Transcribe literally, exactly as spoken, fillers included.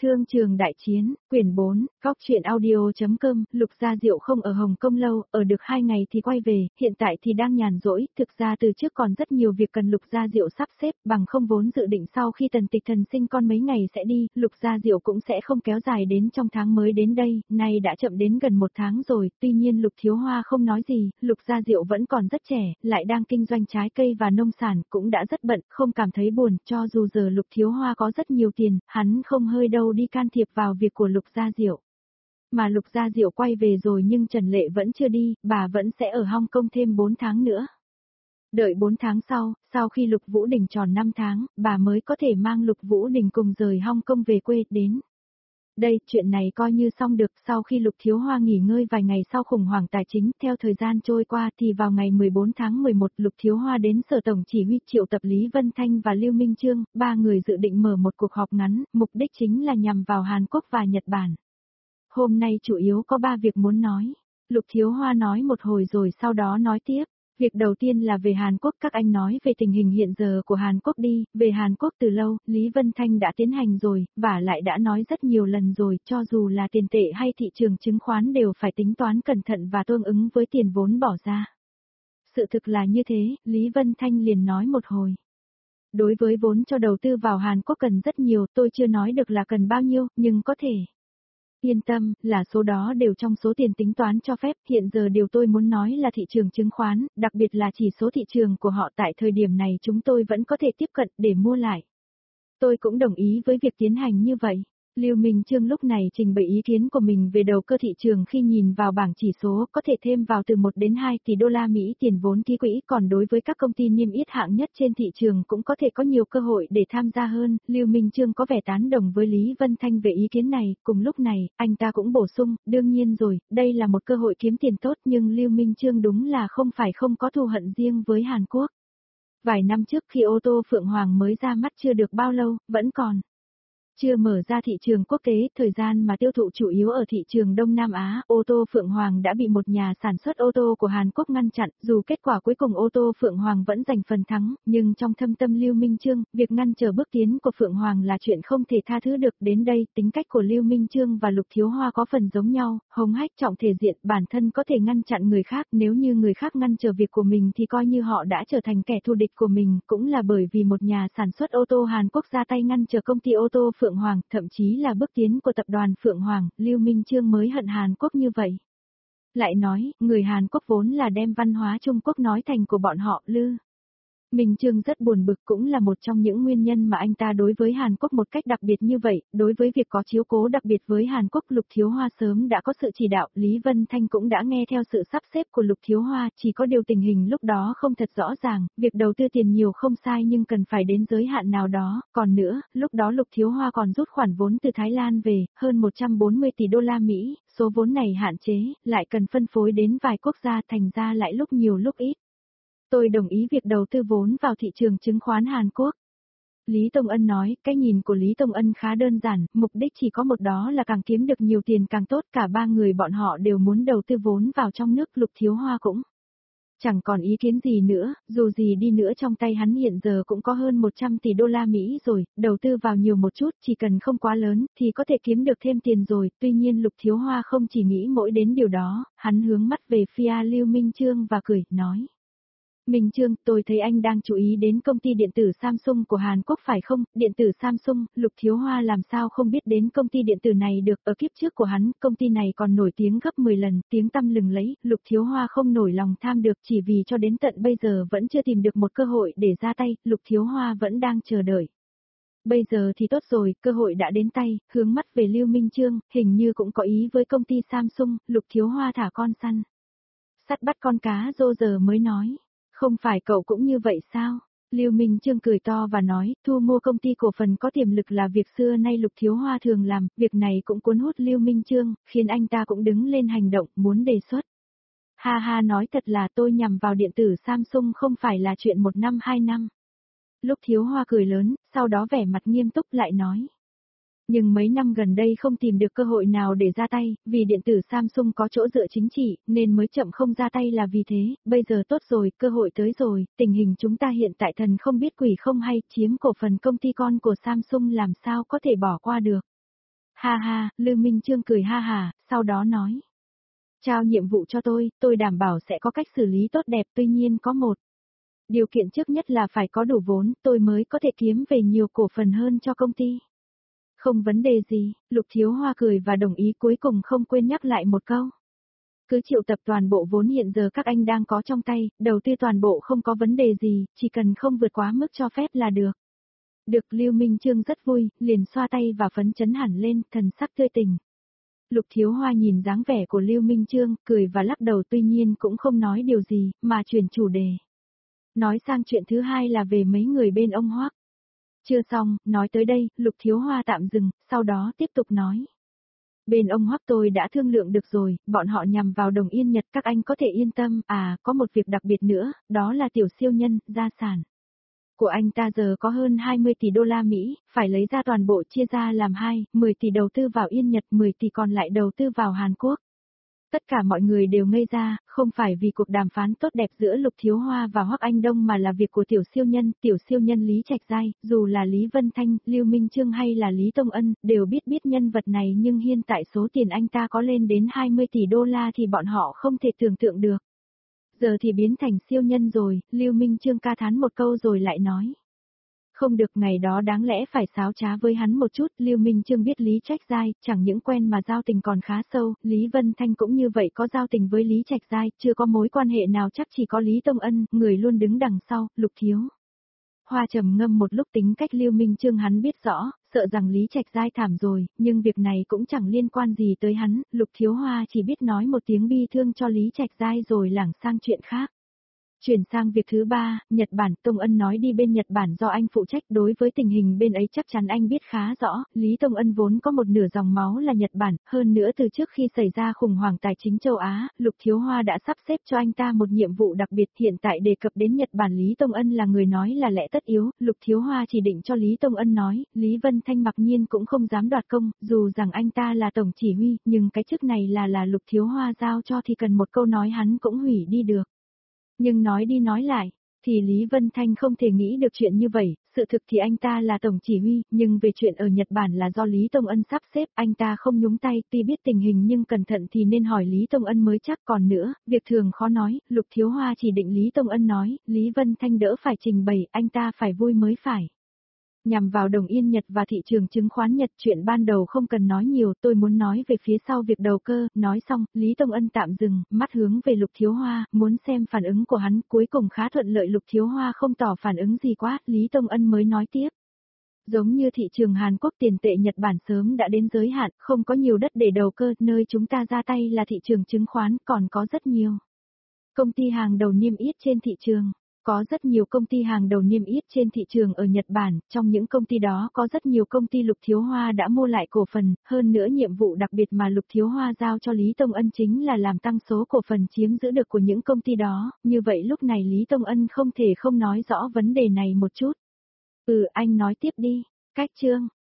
Thương trường đại chiến, quyển bốn, góc truyện audio.com, Lục Gia Diệu không ở Hồng Kông lâu, ở được hai ngày thì quay về, hiện tại thì đang nhàn rỗi, thực ra từ trước còn rất nhiều việc cần Lục Gia Diệu sắp xếp, bằng không vốn dự định sau khi Tần Tịch Thần sinh con mấy ngày sẽ đi, Lục Gia Diệu cũng sẽ không kéo dài đến trong tháng mới đến đây, nay đã chậm đến gần một tháng rồi, tuy nhiên Lục Thiếu Hoa không nói gì, Lục Gia Diệu vẫn còn rất trẻ, lại đang kinh doanh trái cây và nông sản, cũng đã rất bận, không cảm thấy buồn, cho dù giờ Lục Thiếu Hoa có rất nhiều tiền, hắn không hơi đâu đi can thiệp vào việc của Lục Gia Diệu. Mà Lục Gia Diệu quay về rồi nhưng Trần Lệ vẫn chưa đi, bà vẫn sẽ ở Hong Kong thêm bốn tháng nữa. Đợi bốn tháng sau, sau khi Lục Vũ Đình tròn năm tháng, bà mới có thể mang Lục Vũ Đình cùng rời Hong Kong về quê đến. Đây, chuyện này coi như xong được, sau khi Lục Thiếu Hoa nghỉ ngơi vài ngày sau khủng hoảng tài chính, theo thời gian trôi qua thì vào ngày mười bốn tháng mười một, Lục Thiếu Hoa đến Sở Tổng Chỉ huy triệu tập Lý Vân Thanh và Lưu Minh Chương, ba người dự định mở một cuộc họp ngắn, mục đích chính là nhằm vào Hàn Quốc và Nhật Bản. Hôm nay chủ yếu có ba việc muốn nói. Lục Thiếu Hoa nói một hồi rồi sau đó nói tiếp. Việc đầu tiên là về Hàn Quốc, các anh nói về tình hình hiện giờ của Hàn Quốc đi, về Hàn Quốc từ lâu, Lý Vân Thanh đã tiến hành rồi, và lại đã nói rất nhiều lần rồi, cho dù là tiền tệ hay thị trường chứng khoán đều phải tính toán cẩn thận và tương ứng với tiền vốn bỏ ra. Sự thực là như thế, Lý Vân Thanh liền nói một hồi. Đối với vốn cho đầu tư vào Hàn Quốc cần rất nhiều, tôi chưa nói được là cần bao nhiêu, nhưng có thể. Yên tâm, là số đó đều trong số tiền tính toán cho phép, hiện giờ điều tôi muốn nói là thị trường chứng khoán, đặc biệt là chỉ số thị trường của họ tại thời điểm này chúng tôi vẫn có thể tiếp cận để mua lại. Tôi cũng đồng ý với việc tiến hành như vậy. Lưu Minh Chương lúc này trình bày ý kiến của mình về đầu cơ thị trường khi nhìn vào bảng chỉ số có thể thêm vào từ một đến hai tỷ đô la Mỹ tiền vốn ký quỹ, còn đối với các công ty niêm yết hạng nhất trên thị trường cũng có thể có nhiều cơ hội để tham gia hơn. Lưu Minh Chương có vẻ tán đồng với Lý Vân Thanh về ý kiến này, cùng lúc này, anh ta cũng bổ sung, đương nhiên rồi, đây là một cơ hội kiếm tiền tốt nhưng Lưu Minh Chương đúng là không phải không có thù hận riêng với Hàn Quốc. Vài năm trước khi ô tô Phượng Hoàng mới ra mắt chưa được bao lâu, vẫn còn chưa mở ra thị trường quốc tế, thời gian mà tiêu thụ chủ yếu ở thị trường Đông Nam Á, ô tô Phượng Hoàng đã bị một nhà sản xuất ô tô của Hàn Quốc ngăn chặn, dù kết quả cuối cùng ô tô Phượng Hoàng vẫn giành phần thắng, nhưng trong thâm tâm Lưu Minh Chương, việc ngăn trở bước tiến của Phượng Hoàng là chuyện không thể tha thứ được. Đến đây, tính cách của Lưu Minh Chương và Lục Thiếu Hoa có phần giống nhau, hống hách trọng thể diện, bản thân có thể ngăn chặn người khác, nếu như người khác ngăn trở việc của mình thì coi như họ đã trở thành kẻ thù địch của mình, cũng là bởi vì một nhà sản xuất ô tô Hàn Quốc ra tay ngăn trở công ty ô tô Phượng Hoàng, thậm chí là bước tiến của tập đoàn Phượng Hoàng, Lưu Minh Chương mới hận Hàn Quốc như vậy. Lại nói, người Hàn Quốc vốn là đem văn hóa Trung Quốc nói thành của bọn họ, Lư Minh Chương rất buồn bực, cũng là một trong những nguyên nhân mà anh ta đối với Hàn Quốc một cách đặc biệt như vậy, đối với việc có chiếu cố đặc biệt với Hàn Quốc. Lục Thiếu Hoa sớm đã có sự chỉ đạo, Lý Vân Thanh cũng đã nghe theo sự sắp xếp của Lục Thiếu Hoa, chỉ có điều tình hình lúc đó không thật rõ ràng, việc đầu tư tiền nhiều không sai nhưng cần phải đến giới hạn nào đó, còn nữa, lúc đó Lục Thiếu Hoa còn rút khoản vốn từ Thái Lan về, hơn một trăm bốn mươi tỷ đô la Mỹ, số vốn này hạn chế, lại cần phân phối đến vài quốc gia, thành ra lại lúc nhiều lúc ít. Tôi đồng ý việc đầu tư vốn vào thị trường chứng khoán Hàn Quốc. Lý Tông Ân nói, cái nhìn của Lý Tông Ân khá đơn giản, mục đích chỉ có một, đó là càng kiếm được nhiều tiền càng tốt, cả ba người bọn họ đều muốn đầu tư vốn vào trong nước. Lục Thiếu Hoa cũng chẳng còn ý kiến gì nữa, dù gì đi nữa trong tay hắn hiện giờ cũng có hơn một trăm tỷ đô la Mỹ rồi, đầu tư vào nhiều một chút, chỉ cần không quá lớn, thì có thể kiếm được thêm tiền rồi. Tuy nhiên Lục Thiếu Hoa không chỉ nghĩ mỗi đến điều đó, hắn hướng mắt về phía Lưu Minh Chương và cười, nói. Minh Chương, tôi thấy anh đang chú ý đến công ty điện tử Samsung của Hàn Quốc phải không? Điện tử Samsung, Lục Thiếu Hoa làm sao không biết đến công ty điện tử này được, ở kiếp trước của hắn, công ty này còn nổi tiếng gấp mười lần, tiếng tăm lừng lẫy, Lục Thiếu Hoa không nổi lòng tham được, chỉ vì cho đến tận bây giờ vẫn chưa tìm được một cơ hội để ra tay, Lục Thiếu Hoa vẫn đang chờ đợi. Bây giờ thì tốt rồi, cơ hội đã đến tay, hướng mắt về Lưu Minh Chương, hình như cũng có ý với công ty Samsung. Lục Thiếu Hoa thả con săn sắt bắt con cá rô giờ mới nói. Không phải cậu cũng như vậy sao? Lưu Minh Chương cười to và nói, thu mua công ty cổ phần có tiềm lực là việc xưa nay Lục Thiếu Hoa thường làm, việc này cũng cuốn hút Lưu Minh Chương, khiến anh ta cũng đứng lên hành động, muốn đề xuất. Ha ha, nói thật là tôi nhằm vào điện tử Samsung không phải là chuyện một năm hai năm. Lục Thiếu Hoa cười lớn, sau đó vẻ mặt nghiêm túc lại nói. Nhưng mấy năm gần đây không tìm được cơ hội nào để ra tay, vì điện tử Samsung có chỗ dựa chính trị, nên mới chậm không ra tay là vì thế, bây giờ tốt rồi, cơ hội tới rồi, tình hình chúng ta hiện tại thần không biết quỷ không hay, chiếm cổ phần công ty con của Samsung làm sao có thể bỏ qua được. Ha ha, Lưu Minh Chương cười ha hà, sau đó nói. Trao nhiệm vụ cho tôi, tôi đảm bảo sẽ có cách xử lý tốt đẹp, tuy nhiên có một. Điều kiện trước nhất là phải có đủ vốn, tôi mới có thể kiếm về nhiều cổ phần hơn cho công ty. Không vấn đề gì, Lục Thiếu Hoa cười và đồng ý, cuối cùng không quên nhắc lại một câu. Cứ triệu tập toàn bộ vốn hiện giờ các anh đang có trong tay, đầu tư toàn bộ không có vấn đề gì, chỉ cần không vượt quá mức cho phép là được. Được, Lưu Minh Chương rất vui, liền xoa tay và phấn chấn hẳn lên, thần sắc tươi tỉnh. Lục Thiếu Hoa nhìn dáng vẻ của Lưu Minh Chương, cười và lắc đầu, tuy nhiên cũng không nói điều gì, mà chuyển chủ đề. Nói sang chuyện thứ hai là về mấy người bên ông Hoắc. Chưa xong, nói tới đây, Lục Thiếu Hoa tạm dừng, sau đó tiếp tục nói. Bên ông Hoắc tôi đã thương lượng được rồi, bọn họ nhằm vào Đồng Yên Nhật, các anh có thể yên tâm, à, có một việc đặc biệt nữa, đó là tiểu siêu nhân, gia sản của anh ta giờ có hơn hai mươi tỷ đô la Mỹ, phải lấy ra toàn bộ chia ra làm hai, mười tỷ đầu tư vào Yên Nhật, mười tỷ còn lại đầu tư vào Hàn Quốc. Tất cả mọi người đều ngây ra, không phải vì cuộc đàm phán tốt đẹp giữa Lục Thiếu Hoa và Hoắc Anh Đông mà là việc của tiểu siêu nhân, tiểu siêu nhân Lý Trạch Giai, dù là Lý Vân Thanh, Lưu Minh Chương hay là Lý Tông Ân, đều biết biết nhân vật này, nhưng hiện tại số tiền anh ta có lên đến hai mươi tỷ đô la thì bọn họ không thể tưởng tượng được. Giờ thì biến thành siêu nhân rồi, Lưu Minh Chương ca thán một câu rồi lại nói. Không được, ngày đó đáng lẽ phải xáo trá với hắn một chút, Lưu Minh Chương biết Lý Trạch Giai, chẳng những quen mà giao tình còn khá sâu, Lý Vân Thanh cũng như vậy, có giao tình với Lý Trạch Giai, chưa có mối quan hệ nào, chắc chỉ có Lý Tông Ân, người luôn đứng đằng sau, Lục Thiếu Hoa trầm ngâm một lúc, tính cách Lưu Minh Chương hắn biết rõ, sợ rằng Lý Trạch Giai thảm rồi, nhưng việc này cũng chẳng liên quan gì tới hắn, Lục Thiếu Hoa chỉ biết nói một tiếng bi thương cho Lý Trạch Giai rồi lảng sang chuyện khác. Chuyển sang việc thứ ba, Nhật Bản, Tông Ân nói đi bên Nhật Bản do anh phụ trách, đối với tình hình bên ấy chắc chắn anh biết khá rõ, Lý Tông Ân vốn có một nửa dòng máu là Nhật Bản, hơn nữa từ trước khi xảy ra khủng hoảng tài chính châu Á, Lục Thiếu Hoa đã sắp xếp cho anh ta một nhiệm vụ đặc biệt, hiện tại đề cập đến Nhật Bản, Lý Tông Ân là người nói là lẽ tất yếu, Lục Thiếu Hoa chỉ định cho Lý Tông Ân nói, Lý Vân Thanh mặc nhiên cũng không dám đoạt công, dù rằng anh ta là tổng chỉ huy, nhưng cái chức này là là Lục Thiếu Hoa giao cho thì cần một câu nói hắn cũng hủy đi được. Nhưng nói đi nói lại, thì Lý Vân Thanh không thể nghĩ được chuyện như vậy, sự thực thì anh ta là tổng chỉ huy, nhưng về chuyện ở Nhật Bản là do Lý Tông Ân sắp xếp, anh ta không nhúng tay, tuy biết tình hình nhưng cẩn thận thì nên hỏi Lý Tông Ân mới chắc, còn nữa, việc thường khó nói, Lục Thiếu Hoa chỉ định Lý Tông Ân nói, Lý Vân Thanh đỡ phải trình bày, anh ta phải vui mới phải. Nhằm vào Đồng Yên Nhật và thị trường chứng khoán Nhật, chuyện ban đầu không cần nói nhiều, tôi muốn nói về phía sau việc đầu cơ, nói xong, Lý Tông Ân tạm dừng, mắt hướng về Lục Thiếu Hoa, muốn xem phản ứng của hắn, cuối cùng khá thuận lợi, Lục Thiếu Hoa không tỏ phản ứng gì quá, Lý Tông Ân mới nói tiếp. Giống như thị trường Hàn Quốc, tiền tệ Nhật Bản sớm đã đến giới hạn, không có nhiều đất để đầu cơ, nơi chúng ta ra tay là thị trường chứng khoán, còn có rất nhiều công ty hàng đầu niêm yết trên thị trường. Có rất nhiều công ty hàng đầu niêm yết trên thị trường ở Nhật Bản, trong những công ty đó có rất nhiều công ty Lục Thiếu Hoa đã mua lại cổ phần, hơn nữa nhiệm vụ đặc biệt mà Lục Thiếu Hoa giao cho Lý Tông Ân chính là làm tăng số cổ phần chiếm giữ được của những công ty đó, như vậy lúc này Lý Tông Ân không thể không nói rõ vấn đề này một chút. Ừ, anh nói tiếp đi, cách chương.